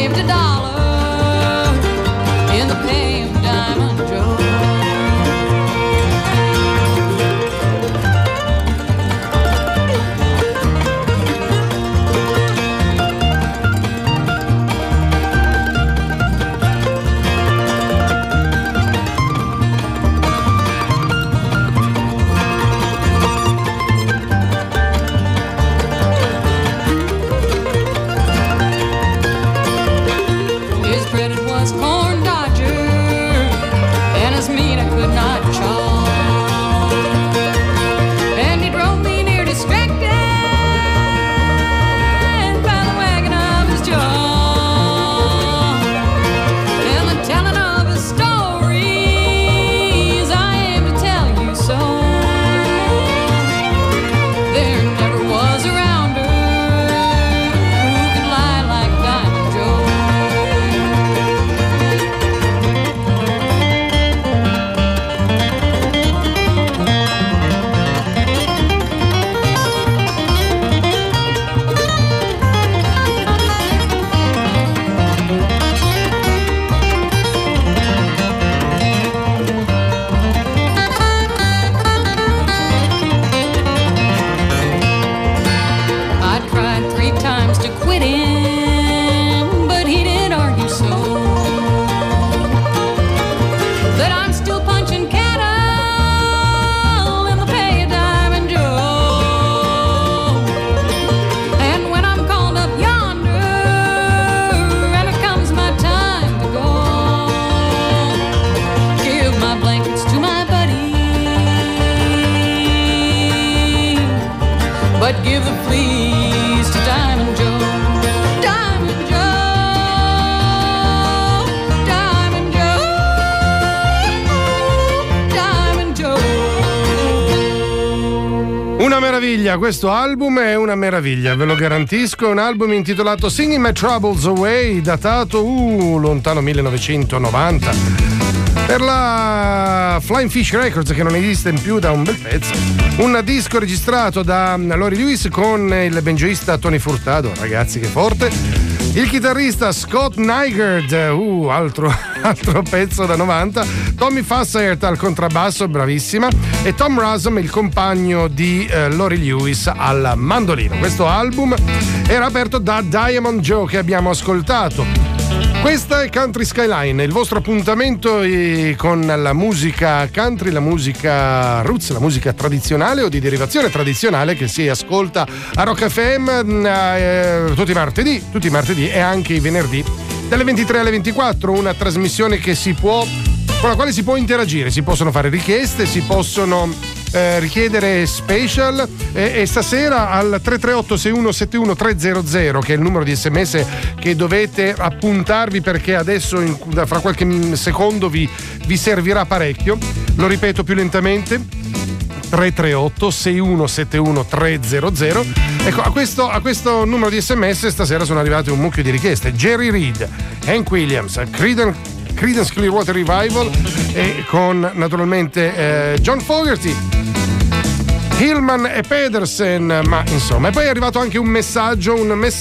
saved $1 in the pay of Diamond Joe. Give the fleece to Diamond Joe. Diamond Joe. Diamond Joe. Diamond Joe. Una meraviglia, questo album è una meraviglia, ve lo garantisco. È un album intitolato Singing My Troubles Away, datato lontano 1990. Per la Flying Fish Records, che non esiste più da un bel pezzo. Un disco registrato da Lori Lewis con il banjoista Tony Furtado, ragazzi che forte. Il chitarrista Scott Nygaard, altro pezzo da 90. Tommy Fassert al contrabbasso, bravissima. E Tom Razum, il compagno di Lori Lewis, al mandolino. Questo album era aperto da Diamond Joe, che abbiamo ascoltato. Questa è Country Skyline, il vostro appuntamento con la musica country, la musica roots, la musica tradizionale o di derivazione tradizionale che si ascolta a Rock FM tutti i martedì e anche i venerdì dalle 23 alle 24, una trasmissione con la quale si può interagire, si possono fare richieste, si possono richiedere special e stasera al 338-6171-300, che è il numero di SMS che dovete appuntarvi, perché adesso fra qualche secondo vi servirà parecchio. Lo ripeto più lentamente: 338-6171-300. Ecco, a questo numero di SMS stasera sono arrivate un mucchio di richieste. Jerry Reed, Hank Williams, Creedence Clearwater Revival e con naturalmente John Fogerty, Hillman e Pedersen, ma insomma. E poi è arrivato anche un messaggio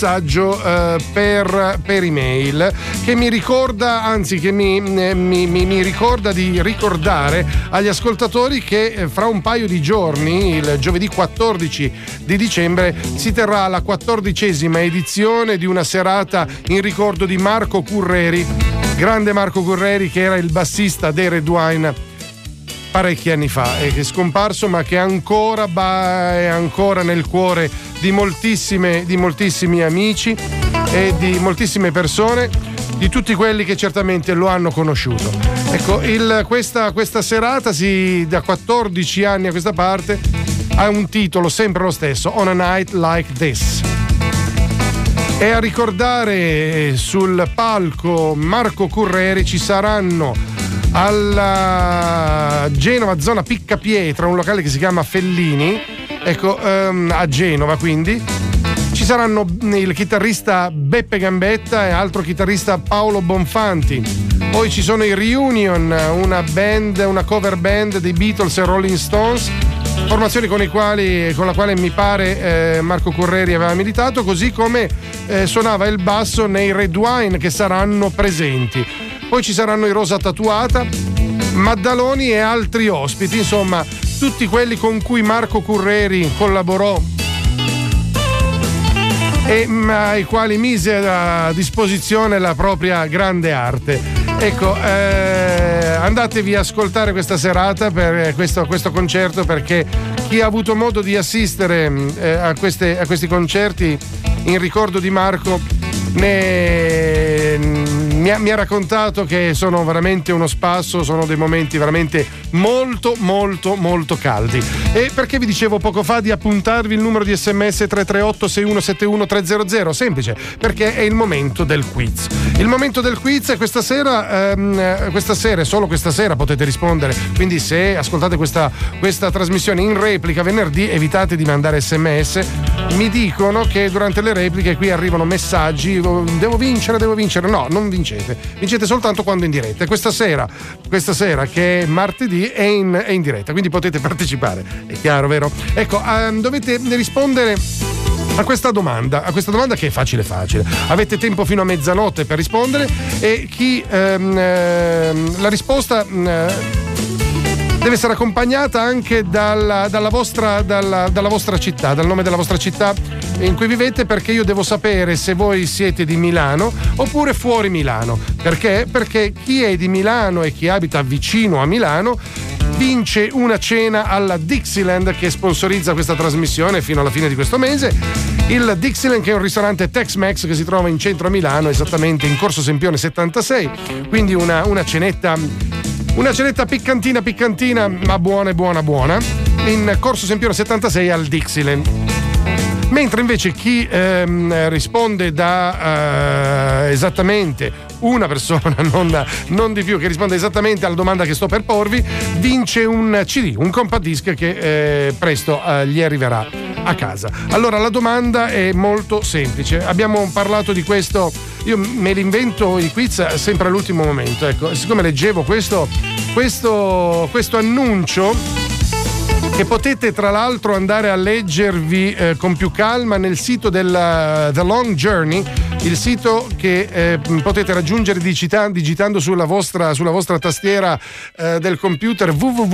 per email che mi ricorda, anzi che mi ricorda di ricordare agli ascoltatori che fra un paio di giorni, il giovedì 14 di dicembre, si terrà la 14ª edizione di una serata in ricordo di Marco Curreri, grande Marco Curreri, che era il bassista dei Red Wine parecchi anni fa e che è scomparso, ma che è ancora nel cuore di moltissimi amici e di moltissime persone, di tutti quelli che certamente lo hanno conosciuto. Ecco, questa serata da 14 anni a questa parte ha un titolo sempre lo stesso: On a Night Like This. E a ricordare sul palco Marco Curreri ci saranno alla Genova, zona Piccapietra, un locale che si chiama Fellini, ecco, a Genova. Quindi ci saranno il chitarrista Beppe Gambetta e altro chitarrista Paolo Bonfanti. Poi ci sono i Reunion, una cover band dei Beatles e Rolling Stones, formazioni con la quale mi pare Marco Curreri aveva militato, così come suonava il basso nei Red Wine, che saranno presenti. Poi ci saranno i Rosa Tatuata, Maddaloni e altri ospiti, insomma tutti quelli con cui Marco Curreri collaborò e ai quali mise a disposizione la propria grande arte. Ecco, andatevi a ascoltare questa serata per questo concerto, perché chi ha avuto modo di assistere a questi concerti in ricordo di Marco mi ha raccontato che sono veramente uno spasso, sono dei momenti veramente molto molto molto caldi. E perché vi dicevo poco fa di appuntarvi il numero di SMS 338 6171 300? Semplice, perché è il momento del quiz. Il momento del quiz è questa sera e solo questa sera potete rispondere, quindi se ascoltate questa trasmissione in replica venerdì evitate di mandare SMS. Mi dicono che durante le repliche qui arrivano messaggi: devo vincere, no, non vincete soltanto quando in diretta. Questa sera che è martedì è in diretta, quindi potete partecipare, è chiaro, vero? Ecco, dovete rispondere a questa domanda che è facile. Avete tempo fino a mezzanotte per rispondere, e la risposta deve essere accompagnata anche dalla vostra città, dal nome della vostra città in cui vivete, perché io devo sapere se voi siete di Milano oppure fuori Milano. Perché? Perché chi è di Milano e chi abita vicino a Milano vince una cena alla Dixieland, che sponsorizza questa trasmissione fino alla fine di questo mese. Il Dixieland, che è un ristorante Tex-Mex che si trova in centro a Milano, esattamente in Corso Sempione 76, quindi una cenetta piccantina, ma buona in Corso Sempione 76 al Dixieland. Mentre invece chi risponde da esattamente una persona, non di più, che risponde esattamente alla domanda che sto per porvi, vince un CD, un compact disc che presto gli arriverà a casa. Allora, la domanda è molto semplice. Abbiamo parlato di questo, io me li invento i quiz sempre all'ultimo momento. Ecco, siccome leggevo questo annuncio, che potete tra l'altro andare a leggervi con più calma nel sito del The Long Journey, il sito che potete raggiungere digitando sulla vostra tastiera del computer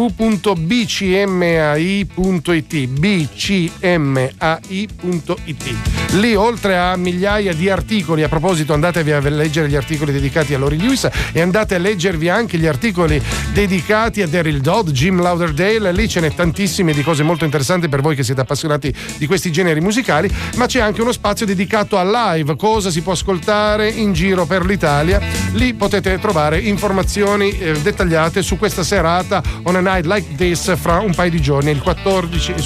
www.bcmai.it. Lì, oltre a migliaia di articoli, a proposito, andatevi a leggere gli articoli dedicati a Laurie Lewis e andate a leggervi anche gli articoli dedicati a Daryl Dodd, Jim Lauderdale. Lì ce n'è tantissimi di cose molto interessanti per voi che siete appassionati di questi generi musicali, ma c'è anche uno spazio dedicato a live, cosa si può ascoltare in giro per l'Italia. Lì potete trovare informazioni dettagliate su questa serata On a Night Like This fra un paio di giorni, il 14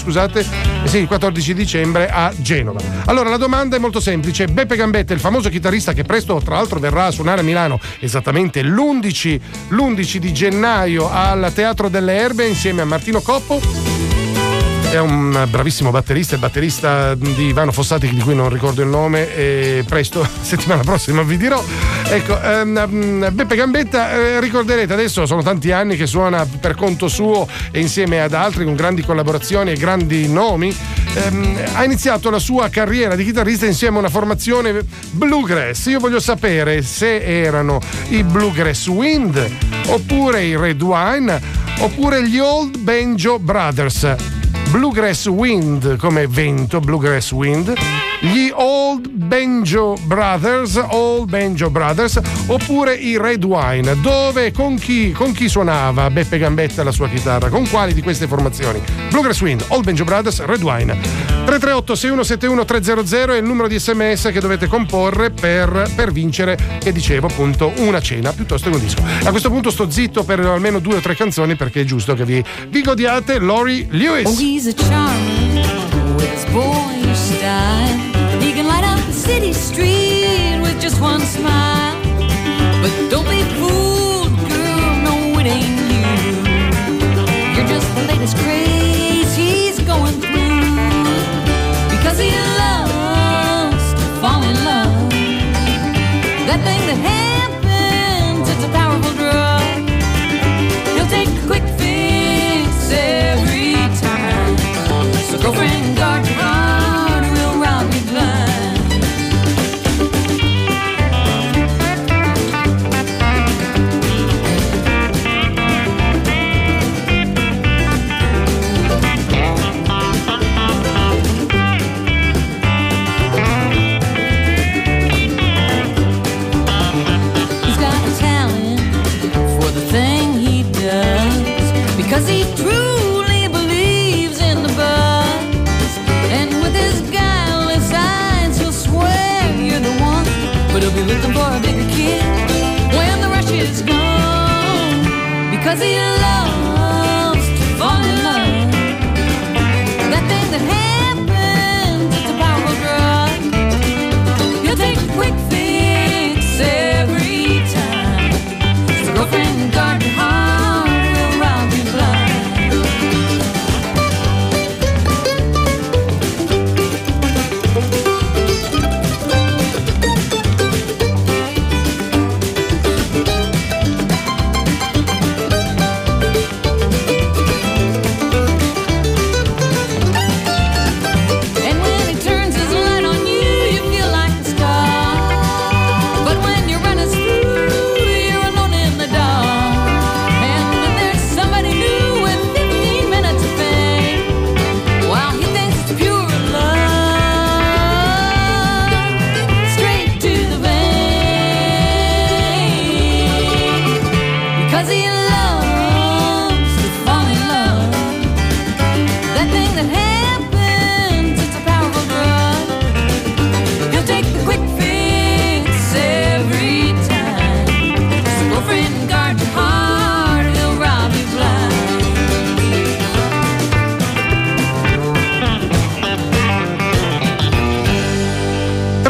dicembre a Genova. Allora, la domanda è molto semplice. Beppe Gambetta, il famoso chitarrista che presto tra l'altro verrà a suonare a Milano, esattamente l'11 di gennaio al Teatro delle Erbe insieme a Martino Coppo. È un bravissimo batterista, il batterista di Ivano Fossati, di cui non ricordo il nome, e presto, settimana prossima, vi dirò. Ecco, Beppe Gambetta, ricorderete, adesso sono tanti anni che suona per conto suo e insieme ad altri con grandi collaborazioni e grandi nomi. Ha iniziato la sua carriera di chitarrista insieme a una formazione bluegrass. Io voglio sapere se erano i Bluegrass Wind oppure i Red Wine oppure gli Old Banjo Brothers. Bluegrass Wind come vento, Bluegrass Wind, gli Old Banjo Brothers oppure i Red Wine. Dove, con chi suonava Beppe Gambetta la sua chitarra? Con quali di queste formazioni? Bluegrass Wind, Old Banjo Brothers, Red Wine. 338 6171 300 è il numero di SMS che dovete comporre per vincere, che dicevo appunto, una cena piuttosto che un disco. A questo punto sto zitto per almeno 2 o 3 canzoni, perché è giusto che vi godiate Laurie Lewis. Oh, he's a charmer with his boyish style. He can light up the city street with just one smile. But don't be fooled, girl, no, it ain't you. You're just the latest craze he's going through. Because he loves to fall in love. That thing that happens, it's a powerful drug. He'll take a quick fix every time.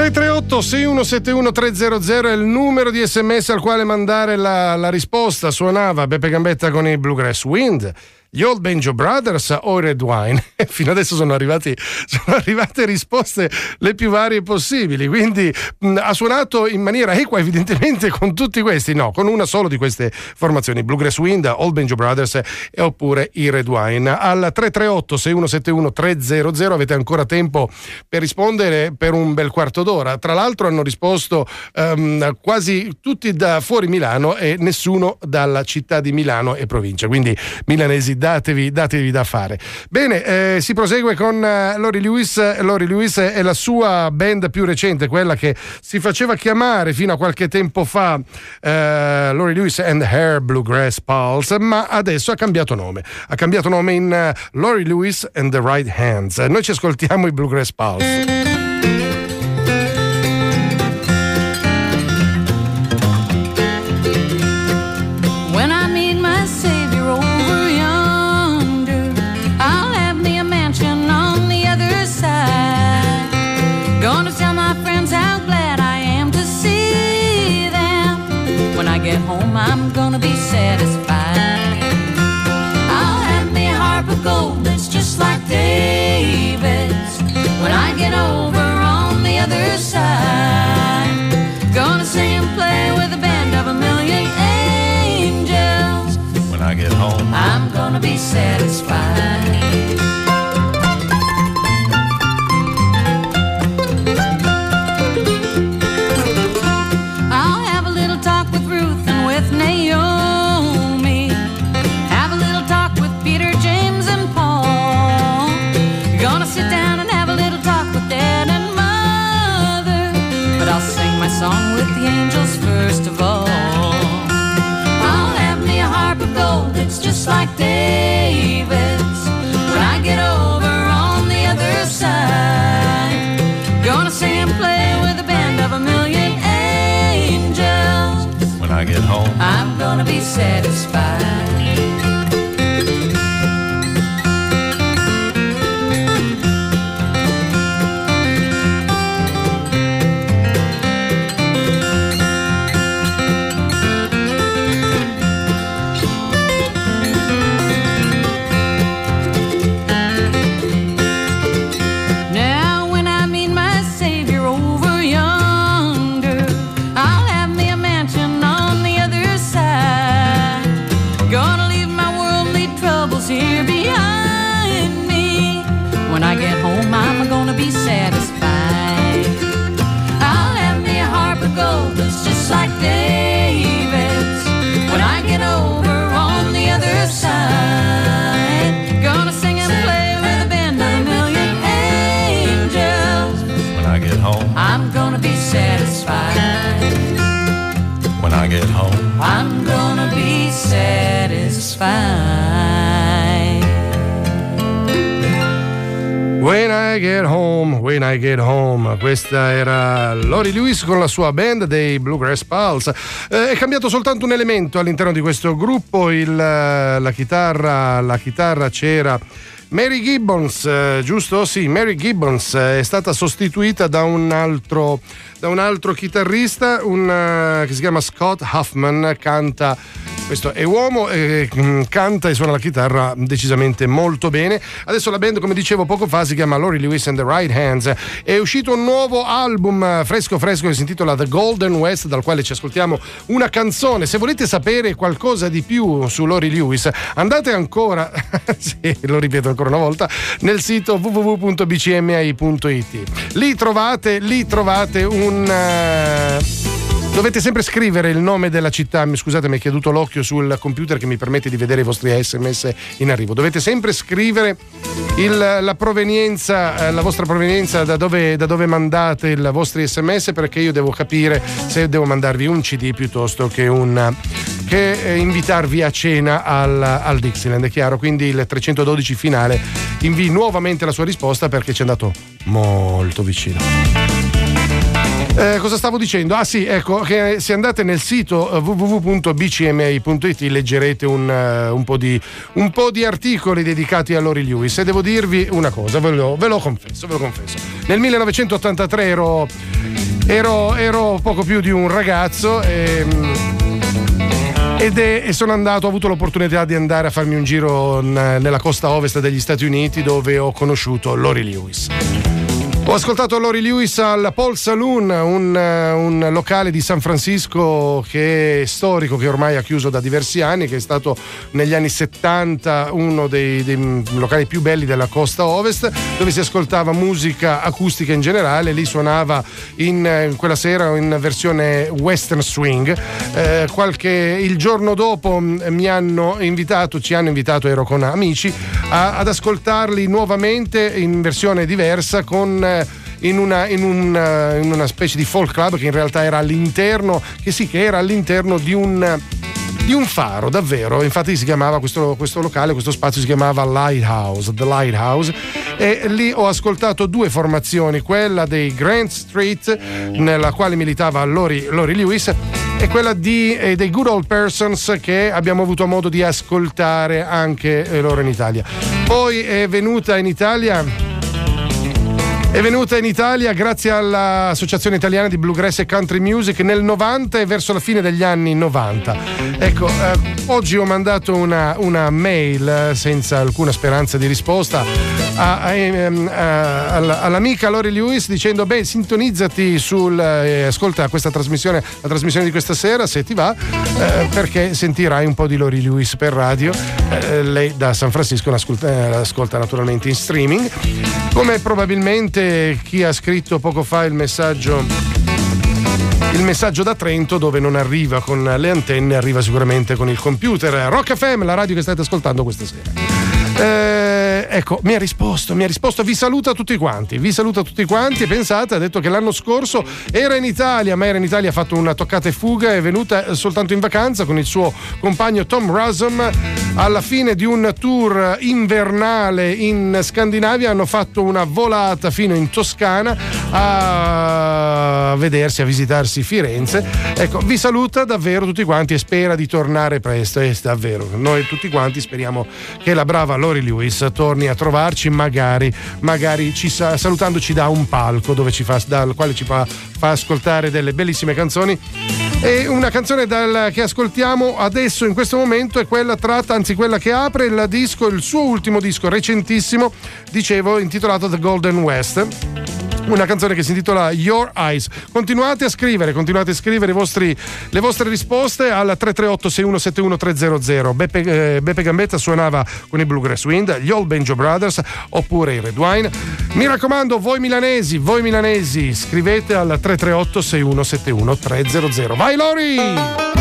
338 6171 300 è il numero di SMS al quale mandare la risposta. Suonava Beppe Gambetta con i Bluegrass Wind, gli Old Banjo Brothers o Red Wine. Fino adesso sono arrivate risposte le più varie possibili, quindi ha suonato in maniera equa evidentemente con tutti questi, no, con una solo di queste formazioni, Bluegrass Wind, Old Banjo Brothers e oppure i Red Wine. Al 338 6171 300 avete ancora tempo per rispondere per un bel quarto d'ora. Tra l'altro hanno risposto quasi tutti da fuori Milano e nessuno dalla città di Milano e provincia, quindi milanesi datevi da fare. Bene, si prosegue con Lori Lewis. Lori Lewis è la sua band più recente, quella che si faceva chiamare fino a qualche tempo fa Lori Lewis and Her Bluegrass Pulse, ma adesso ha cambiato nome in Lori Lewis and the Right Hands. Noi ci ascoltiamo i Bluegrass Pulse. Get home, I'm gonna be satisfied. I'll have me a harp of gold that's just like David's when I get over on the other side. Gonna sing and play with a band of a million angels. When I get home, I'm gonna be satisfied. Naomi, have a little talk with Peter, James, and Paul. Gonna sit down and have a little talk with Dad and Mother, but I'll sing my song with the angels first of all. I'll have me a harp of gold that's just like David's when I get over on the other side. Gonna sing and play with a band of a million angels. When I get home, I'm gonna be satisfied. Now when I meet my Savior over yonder, I'll have me a mansion on the other side. Gonna leave my worldly troubles here behind me. When I get home, I'm gonna be satisfied. I'll have me a harp of gold that's just like David's when I get over on the other side. Gonna sing and play with a band of a million angels. When I get home, I'm gonna be satisfied. When I get home, I'm gonna be satisfied. When I Get Home. Questa era Lori Lewis con la sua band dei Bluegrass Pulse. È cambiato soltanto un elemento all'interno di questo gruppo, la chitarra c'era Mary Gibbons, giusto? Sì, Mary Gibbons è stata sostituita da un altro chitarrista, che si chiama Scott Huffman. Questo è uomo, canta e suona la chitarra decisamente molto bene. Adesso la band, come dicevo poco fa, si chiama Lori Lewis and the Right Hands. È uscito un nuovo album fresco che si intitola The Golden West, dal quale ci ascoltiamo una canzone. Se volete sapere qualcosa di più su Lori Lewis, andate ancora sì, lo ripeto ancora una volta, nel sito www.bcmi.it. Lì trovate dovete sempre scrivere il nome della città. Scusate, mi è caduto l'occhio sul computer che mi permette di vedere i vostri SMS in arrivo. Dovete sempre scrivere la provenienza, la vostra provenienza, da dove mandate i vostri SMS, perché io devo capire se devo mandarvi un CD piuttosto che invitarvi a cena al Dixieland, è chiaro? Quindi il 312 finale invii nuovamente la sua risposta, perché ci è andato molto vicino. Cosa stavo dicendo? Ah sì, ecco, che se andate nel sito www.bcmi.it leggerete un po' di articoli dedicati a Lori Lewis, e devo dirvi una cosa, ve lo confesso. Nel 1983 ero poco più di un ragazzo e sono andato, ho avuto l'opportunità di andare a farmi un giro nella costa ovest degli Stati Uniti, dove ho conosciuto Laurie Lewis. Ho ascoltato Laurie Lewis al Paul Saloon, un locale di San Francisco che è storico, che ormai ha chiuso da diversi anni, che è stato negli anni 70 uno dei locali più belli della costa ovest, dove si ascoltava musica acustica in generale. Lì suonava in quella sera in versione western swing. Il giorno dopo ci hanno invitato, ero con amici, ad ascoltarli nuovamente in versione diversa in una specie di folk club che in realtà era all'interno di un faro, davvero. Infatti si chiamava questo locale, questo spazio si chiamava The Lighthouse, e lì ho ascoltato due formazioni, quella dei Grant Street, nella quale militava Laurie Lewis, e quella dei Good Old Persons, che abbiamo avuto modo di ascoltare anche loro in Italia. Poi è venuta in Italia grazie all'Associazione Italiana di Bluegrass e Country Music nel 90 e verso la fine degli anni 90. Ecco, oggi ho mandato una mail senza alcuna speranza di risposta all'amica Laurie Lewis, dicendo: sintonizzati ascolta questa trasmissione, la trasmissione di questa sera, se ti va, perché sentirai un po' di Laurie Lewis per radio. Lei da San Francisco l'ascolta naturalmente in streaming, come probabilmente chi ha scritto poco fa il messaggio da Trento, dove non arriva con le antenne, arriva sicuramente con il computer. Rock FM, la radio che state ascoltando questa sera. Ecco, mi ha risposto, vi saluta tutti quanti, e pensate, ha detto che l'anno scorso era in Italia, ha fatto una toccata e fuga, è venuta soltanto in vacanza con il suo compagno Tom Russom. Alla fine di un tour invernale in Scandinavia hanno fatto una volata fino in Toscana a visitarsi Firenze. Ecco, vi saluta davvero tutti quanti e spera di tornare presto, e davvero noi tutti quanti speriamo che la brava Laurie Lewis torni a trovarci, magari salutandoci da un palco dal quale ci fa ascoltare delle bellissime canzoni. E una canzone che ascoltiamo adesso in questo momento è quella che apre il disco, il suo ultimo disco recentissimo, dicevo, intitolato The Golden West. Una canzone che si intitola Your Eyes. Continuate a scrivere le vostre risposte al 338-6171-300. Beppe Gambetta suonava con i Bluegrass Wind, gli Old Banjo Brothers oppure i Red Wine. Mi raccomando, voi milanesi, scrivete al 338-6171-300. Vai Laurie!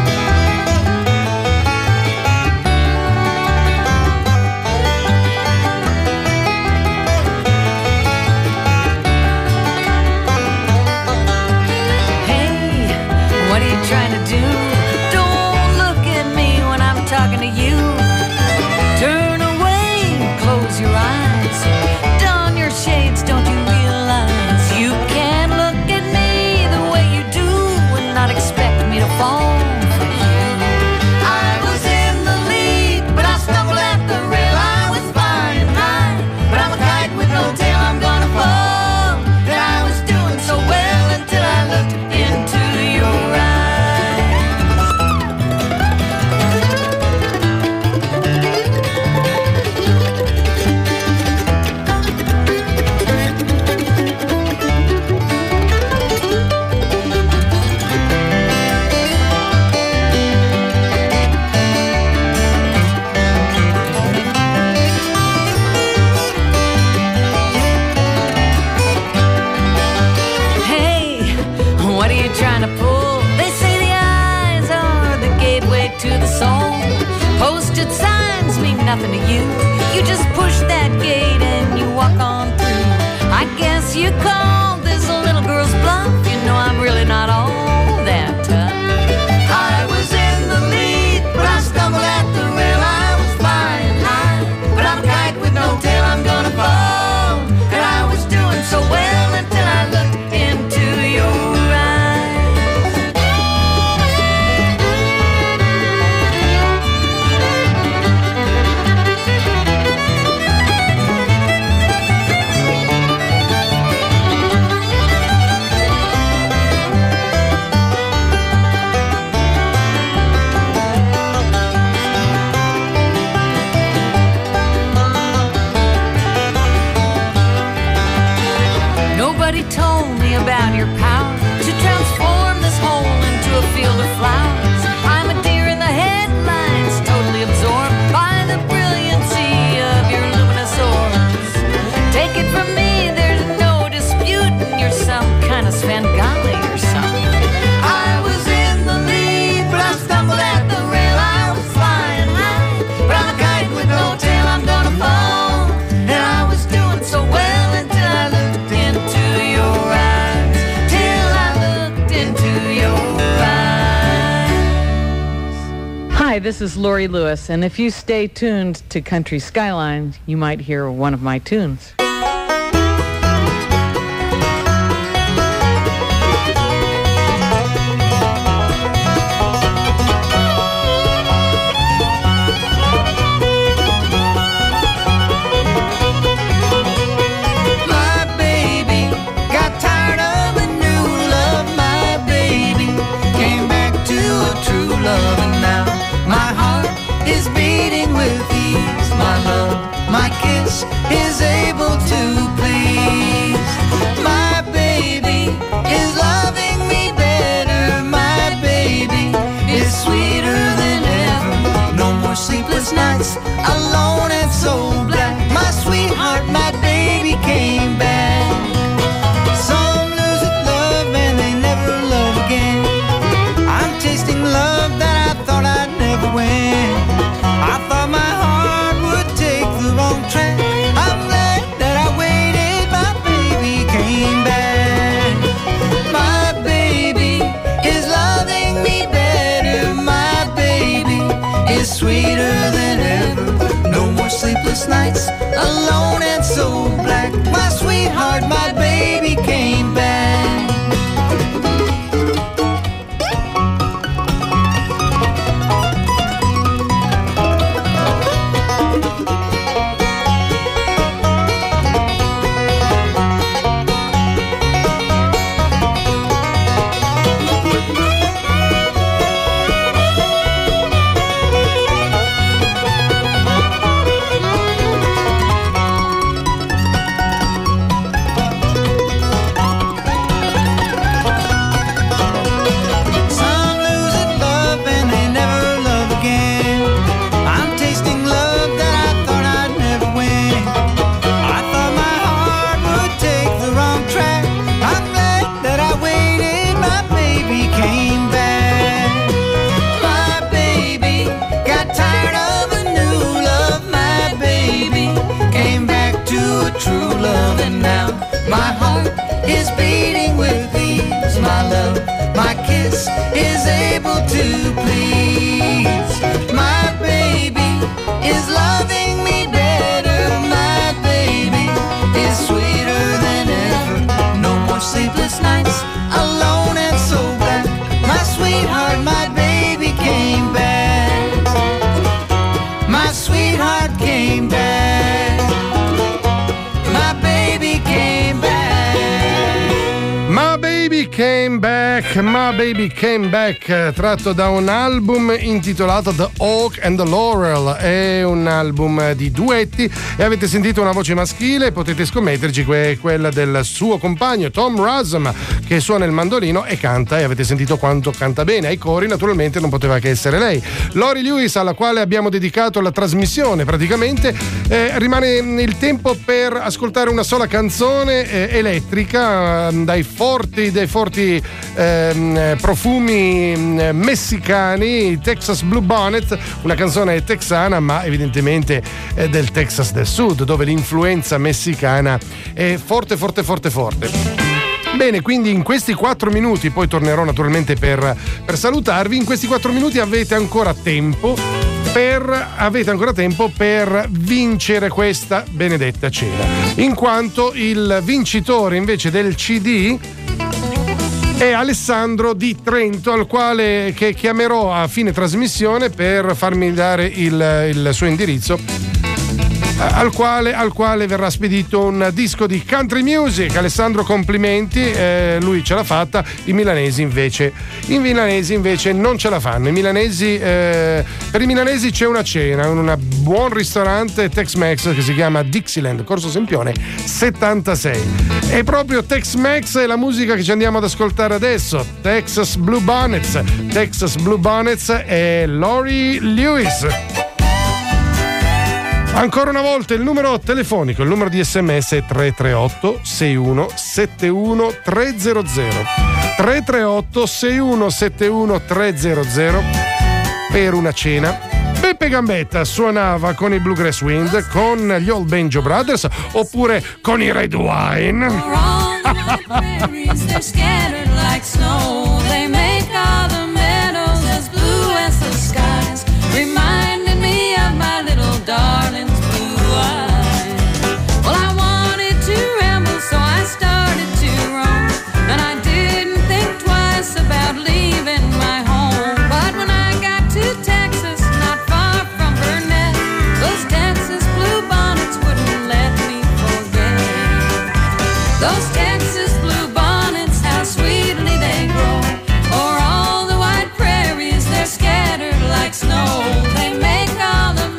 Nothing to you. You just push that gate and you walk on through. I guess you call this a little girl's bluff. You know I'm really not all that tough. I was in the lead, but I stumbled at the rail. I was flying high, but I'm a kite with no tail. I'm gonna fall, and I was doing so well until I looked into your told me about your power to transform this hole into a field of flowers. I'm a deer in the headlights, totally absorbed by the brilliancy of your luminous orbs. Take it from me, there's no disputing you're some kind of Svengali or something. I was in the lead, but I stumbled at the rail. I was flying high, but I'm a kite with no tail. I'm gonna fall, and I was doing so well until I looked into your eyes. Till I looked into your eyes. Hi, this is Lori Lewis, and if you stay tuned to Country Skyline, you might hear one of my tunes. Is able to please. My baby is loving me better. My baby is sweeter than ever. No more sleepless nights alone and so black. My sweetheart, my baby came back. Some lose at love and they never love again. I'm tasting love that I thought I'd never win. I thought my heart would take the wrong track. Sweeter than ever. No more sleepless nights alone and so black. My sweetheart, my baby came back. My heart is beating with ease. My love, my kiss is able to please. My baby is loving me better. My baby is sweeter than ever. No more sleepless nights alone and so black. My sweetheart, my baby came back. My sweetheart came back. My Baby Came Back, tratto da un album intitolato The Oak and the Laurel. È un album di duetti e avete sentito una voce maschile, potete scommetterci che è quella del suo compagno Tom Razum, che suona il mandolino e canta, e avete sentito quanto canta bene. Ai cori naturalmente non poteva che essere lei, Lori Lewis, alla quale abbiamo dedicato la trasmissione praticamente. Rimane il tempo per ascoltare una sola canzone elettrica dai forti profumi messicani, Texas Blue Bonnet, una canzone texana ma evidentemente del Texas del Sud, dove l'influenza messicana è forte. Bene, quindi in questi 4 minuti, poi tornerò naturalmente per salutarvi, in questi 4 minuti avete ancora tempo per vincere questa benedetta cena, in quanto il vincitore invece del CD è Alessandro di Trento, al quale che chiamerò a fine trasmissione per farmi dare il suo indirizzo, al quale verrà spedito un disco di country music. Alessandro, complimenti, lui ce l'ha fatta. I milanesi invece non ce la fanno. Per i milanesi c'è una cena, una buon ristorante Tex-Mex che si chiama Dixieland, Corso Sempione 76. E proprio Tex-Mex è la musica che ci andiamo ad ascoltare adesso. Texas Blue Bonnets e Lori Lewis. Ancora una volta il numero telefonico, il numero di SMS è 338 61 71 300. 338 61 71 300 per una cena. Beppe Gambetta suonava con i Bluegrass Wind, con gli Old Banjo Brothers oppure con i Red Wine. Darling's blue eyes. Well, I wanted to ramble, so I started to roam, and I didn't think twice about leaving my home. But when I got to Texas, not far from Burnett, those Texas blue bonnets wouldn't let me forget. Those Texas blue bonnets, how sweetly they grow. O'er all the wide prairies, they're scattered like snow. They make all the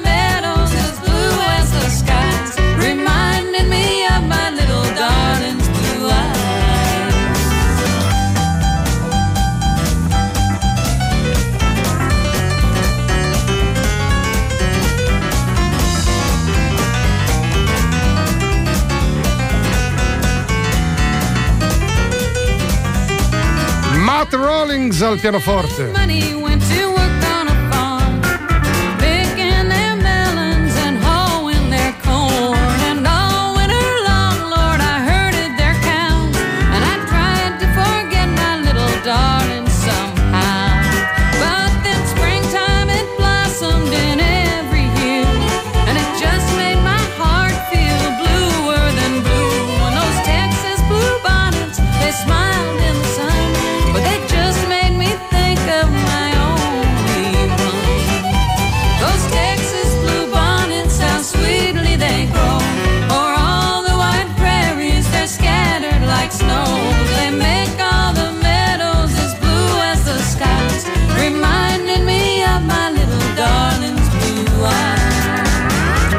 Matt Rawlings al pianoforte. Money went to work on a farm, picking their melons and hoeing their corn. And all winter long, Lord, I herded their cows, and I tried to forget my little darling somehow. But then springtime, it blossomed in every hue, and it just made my heart feel bluer than blue. When those Texas blue bonnets, they smiled in the sun, but they just made me think of my only one. Those Texas blue bonnets, how sweetly they grow. O'er all the wide prairies, they're scattered like snow. They make all the meadows as blue as the skies, reminding me of my little darling's blue eyes.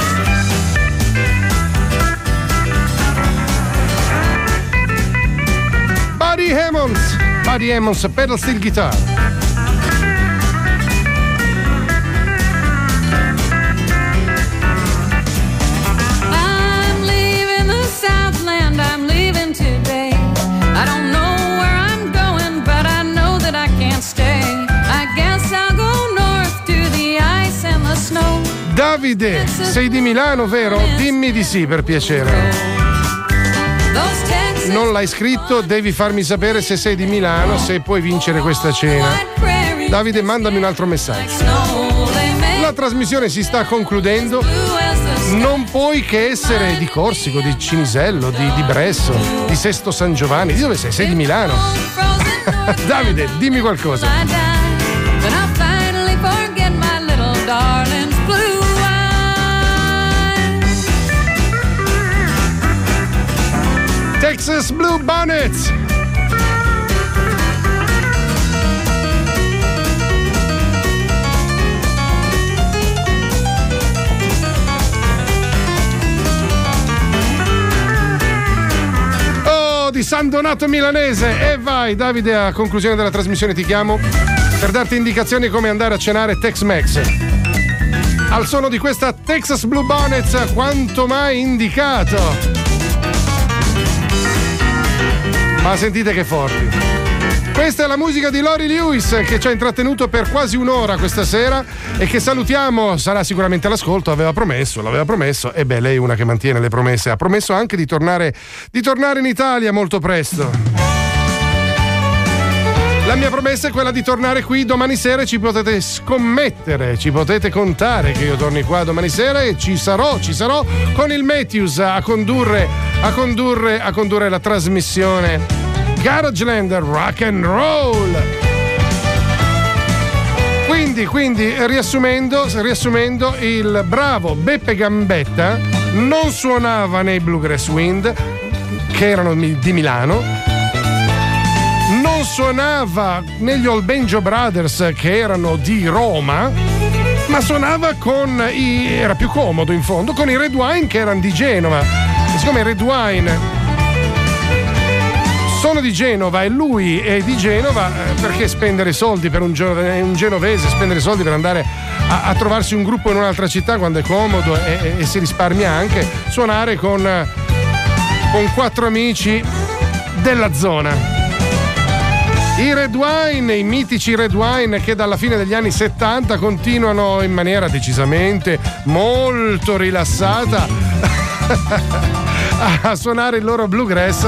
Buddy Emmons, pedal steel guitar. I'm leaving the Southland, I'm leaving today. I don't know where I'm going, but I know that I can't stay. I guess I'll go north to the ice and the snow. Davide, sei di Milano, vero? Dimmi di sì, per piacere. Those Texas Non l'hai scritto, devi farmi sapere se sei di Milano, se puoi vincere questa cena. prairies, Davide, mandami un altro messaggio. snow. They make La trasmissione si sta concludendo. blue as the sky. Non puoi che essere di Corsico, di Cinisello, di Bresso, di Sesto San Giovanni. Di dove sei? Sei di Milano. Davide, dimmi qualcosa. I die, then I'll finally forget my little darling's blue eyes. Texas Blue Bonnets. Oh, di San Donato Milanese. E vai, Davide, a conclusione della trasmissione ti chiamo per darti indicazioni come andare a cenare Tex-Mex. Al suono di questa Texas Blue Bonnets, quanto mai indicato. Ma sentite che forti. Questa è la musica di Lori Lewis che ci ha intrattenuto per quasi un'ora questa sera e che salutiamo, sarà sicuramente all'ascolto, l'aveva promesso e beh, lei è una che mantiene le promesse, ha promesso anche di tornare in Italia molto presto. La mia promessa è quella di tornare qui domani sera e ci potete scommettere, ci potete contare che io torni qua domani sera e ci sarò con il Matthews a condurre la trasmissione Garageland Rock and Roll. Quindi riassumendo, il bravo Beppe Gambetta non suonava nei Bluegrass Wind, che erano di Milano, non suonava negli Old Banjo Brothers, che erano di Roma, ma suonava era più comodo in fondo, con i Red Wine che erano di Genova. E siccome i Red Wine sono di Genova e lui è di Genova, perché spendere soldi per un genovese, spendere soldi per andare a trovarsi un gruppo in un'altra città quando è comodo e si risparmia anche suonare con 4 amici della zona. I Red Wine, i mitici Red Wine, che dalla fine degli anni 70 continuano in maniera decisamente molto rilassata a suonare il loro bluegrass.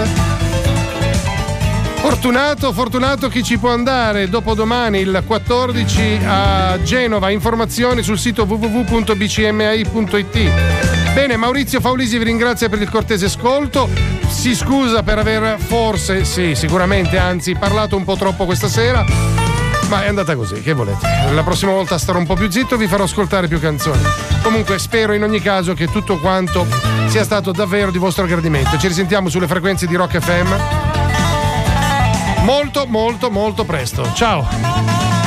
Fortunato chi ci può andare dopodomani, il 14 a Genova. Informazioni sul sito www.bcmai.it. Bene, Maurizio Faulisi vi ringrazia per il cortese ascolto, si scusa per aver forse, sì, sicuramente, anzi, parlato un po' troppo questa sera, ma è andata così, che volete? La prossima volta starò un po' più zitto, vi farò ascoltare più canzoni. Comunque spero in ogni caso che tutto quanto sia stato davvero di vostro gradimento. Ci risentiamo sulle frequenze di Rock FM molto presto. Ciao!